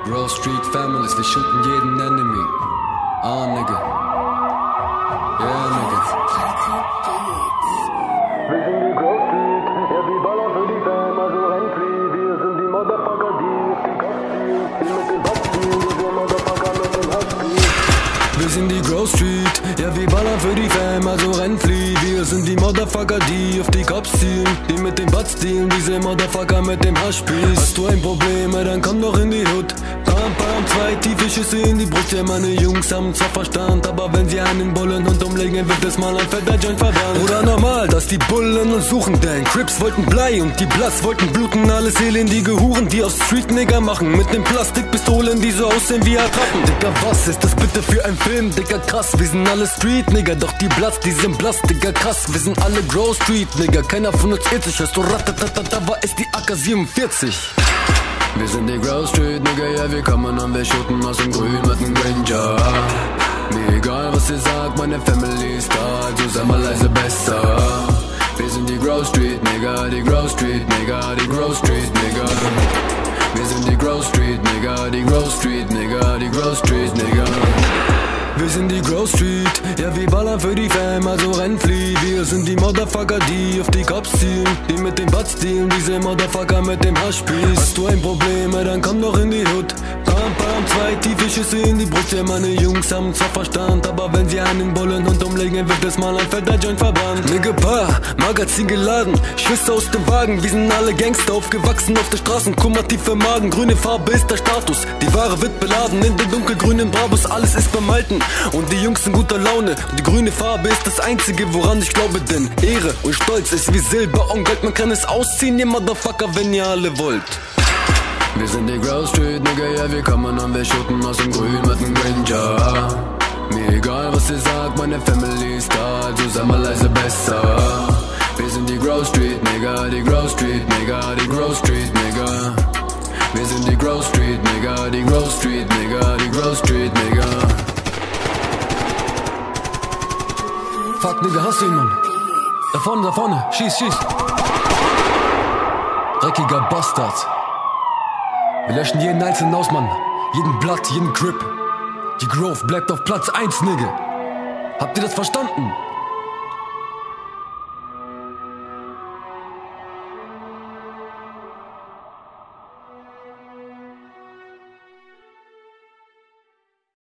Grove Street Families, wir shooten jeden Enemy. Ah, nigga. Yeah, nigga. Wir sind die Grove Street, ja, wir ballern für die Fam, also Renfree. Wir sind die Motherfucker, die auf die Kopf ziehen, die mit dem Bob ziehen, wir Motherfucker mit dem Hass ziehen. Wir sind die Grove Street, ja, wir ballern für die Fam, also Renfree. Wir sind die Motherfucker, die auf die Cops zielen, die mit dem Butts dealen, diese Motherfucker mit dem Haschspieß. Hast du ein Problem, dann komm doch in die Hood. Bam, bam, zwei tiefe Schüsse in die Brust, ja, meine Jungs haben zwar Verstand, aber wenn sie einen Bullenhund umlegen, wird es mal ein fetter Joint verbannt. Oder normal, dass die Bullen uns suchen, denn Crips wollten Blei und die Bloods wollten bluten. Alles elendige Huren, die aus Street-Nigger machen, mit den Plastikpistolen, die so aussehen wie Attrappen. Digga, was ist das bitte für ein Film? Digga, krass, wir sind alle Street-Nigger, doch die Bloods, die sind blass. Digga, krass, wir sind alle Grove Street-Nigger, keiner von uns irrt sich, hörst du ratatatata, war es die AK-47. Wir sind die Grove Street, Nigga, ja, wir kommen und wir shooten aus dem Grün mit dem Granger. Mir egal, was ihr sagt, meine Family ist da, also sei mal leise besser. Wir sind die Grove Street, Nigga, die Grove Street, Nigga, die Grove Street, Nigga. Wir sind die Grove Street, Nigga, die Grove Street, Nigga, die Grove Street, Nigga. Wir sind die Grove Street, ja, wir ballern für die Fam, also Renfree. Wir sind die Motherfucker, die auf die Cops zielen, die mit dem Butts dealen, diese Motherfucker mit dem Haschspieß. Hast du ein Problem, dann komm doch in die Hood. Bam, bam, zwei tiefe Schüsse in die Brust, ja, meine Jungs haben zwar Verstand, aber wenn sie einen Bullenhund umlegen, wird es mal ein fetter Joint verbannt. Nigga, Magazin geladen, Schüsse aus dem Wagen, wir sind alle Gangster, aufgewachsen auf der Straße, kummertiefe Magen, grüne Farbe ist der Status, die Ware wird beladen, in den dunkelgrünen Bravos, alles ist beim Alten. Und die Jungs sind guter Laune. Die grüne Farbe ist das einzige, woran ich glaube, denn Ehre und Stolz ist wie Silber und Gold. Man kann es ausziehen, ihr Motherfucker, wenn ihr alle wollt. Wir sind die Grove Street, Nigga, ja, wir kommen und wir shooten aus dem Grün mit dem Granger. Mir egal, was ihr sagt, meine Family ist da, also sei mal leise besser. Wir sind die Grove Street, Nigga, die Grove Street, Nigga, die Grove Street, Nigga. Wir sind die Grove Street, Nigga, die Grove Street, Nigga, die Grove Street, Nigga. Fuck, Nigga, hast du ihn, Mann? Da vorne, schieß. Dreckiger Bastard. Wir löschen jeden einzelnen aus, Mann. Jeden Blatt, jeden Crip. Die Grove bleibt auf Platz 1, Nigga. Habt ihr das verstanden?